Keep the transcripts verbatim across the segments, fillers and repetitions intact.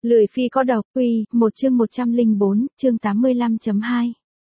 Lười phi có độc, quy, một chương một trăm lẻ bốn, chương tám mươi lăm chấm hai.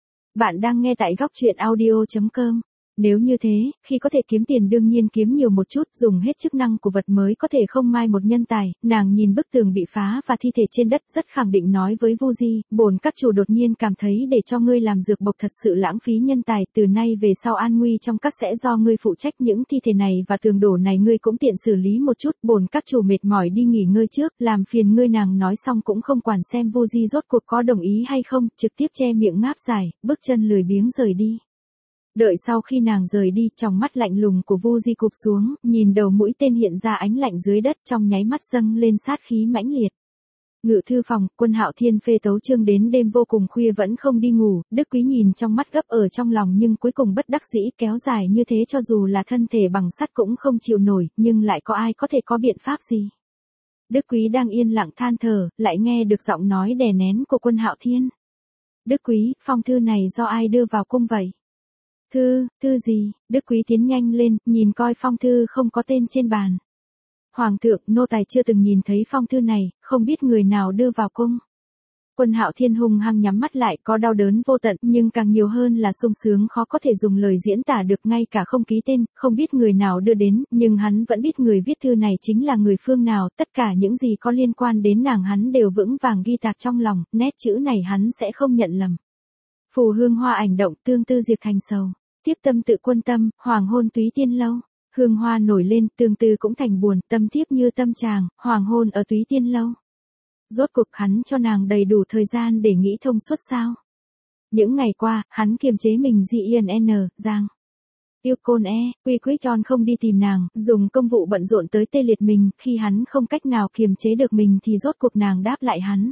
Bạn đang nghe tại góc truyện audio chấm com. Nếu như thế, khi có thể kiếm tiền đương nhiên kiếm nhiều một chút, dùng hết chức năng của vật mới có thể không mai một nhân tài. Nàng nhìn bức tường bị phá và thi thể trên đất rất khẳng định nói với Vu Di, bổn các chủ đột nhiên cảm thấy để cho ngươi làm dược bộc thật sự lãng phí nhân tài, từ nay về sau an nguy trong các sẽ do ngươi phụ trách, những thi thể này và tường đổ này ngươi cũng tiện xử lý một chút, bổn các chủ mệt mỏi đi nghỉ ngơi trước, làm phiền ngươi. Nàng nói xong cũng không quản xem Vu Di rốt cuộc có đồng ý hay không, trực tiếp che miệng ngáp dài, bước chân lười biếng rời đi. Đợi sau khi nàng rời đi, trong mắt lạnh lùng của Vu Di cụp xuống, nhìn đầu mũi tên hiện ra ánh lạnh dưới đất, trong nháy mắt dâng lên sát khí mãnh liệt. Ngự thư phòng, Quân Hạo Thiên phê tấu chương đến đêm vô cùng khuya vẫn không đi ngủ, Đức Quý nhìn trong mắt gấp ở trong lòng nhưng cuối cùng bất đắc dĩ, kéo dài như thế cho dù là thân thể bằng sắt cũng không chịu nổi, nhưng lại có ai có thể có biện pháp gì. Đức Quý đang yên lặng than thở, lại nghe được giọng nói đè nén của Quân Hạo Thiên. Đức Quý, phong thư này do ai đưa vào cung vậy? Thư, thư gì? Đức Quý tiến nhanh lên, nhìn coi phong thư không có tên trên bàn. Hoàng thượng, nô tài chưa từng nhìn thấy phong thư này, không biết người nào đưa vào cung. Quân Hạo Thiên hung hăng nhắm mắt lại, có đau đớn vô tận, nhưng càng nhiều hơn là sung sướng khó có thể dùng lời diễn tả được, ngay cả không ký tên, không biết người nào đưa đến, nhưng hắn vẫn biết người viết thư này chính là người phương nào, tất cả những gì có liên quan đến nàng hắn đều vững vàng ghi tạc trong lòng, nét chữ này hắn sẽ không nhận lầm. Phù hương hoa ảnh động, tương tư diệt thành sầu. Tiếp tâm tự quân tâm, hoàng hôn túy tiên lâu. Hương hoa nổi lên, tương tư cũng thành buồn, tâm tiếp như tâm chàng, hoàng hôn ở túy tiên lâu. Rốt cuộc hắn cho nàng đầy đủ thời gian để nghĩ thông suốt sao. Những ngày qua, hắn kiềm chế mình gi i en en, giang. Yêu côn e, quy quyết tròn không đi tìm nàng, dùng công vụ bận rộn tới tê liệt mình, khi hắn không cách nào kiềm chế được mình thì rốt cuộc nàng đáp lại hắn.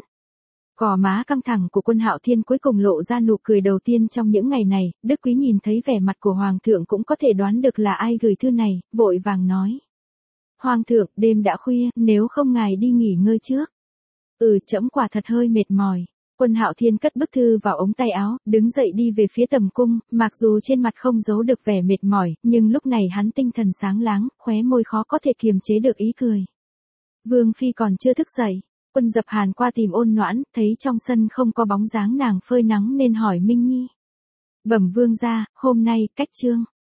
Gò má căng thẳng của Quân Hạo Thiên cuối cùng lộ ra nụ cười đầu tiên trong những ngày này, Đức Quý nhìn thấy vẻ mặt của Hoàng thượng cũng có thể đoán được là ai gửi thư này, vội vàng nói. Hoàng thượng, đêm đã khuya, nếu không ngài đi nghỉ ngơi trước. Ừ, trẫm quả thật hơi mệt mỏi. Quân Hạo Thiên cất bức thư vào ống tay áo, đứng dậy đi về phía tầm cung, mặc dù trên mặt không giấu được vẻ mệt mỏi, nhưng lúc này hắn tinh thần sáng láng, khóe môi khó có thể kiềm chế được ý cười. Vương Phi còn chưa thức dậy. Quân Dập Hàn qua tìm Ôn Noãn, thấy trong sân không có bóng dáng nàng phơi nắng nên hỏi Minh Nhi. Bẩm vương gia, hôm nay, cách chương.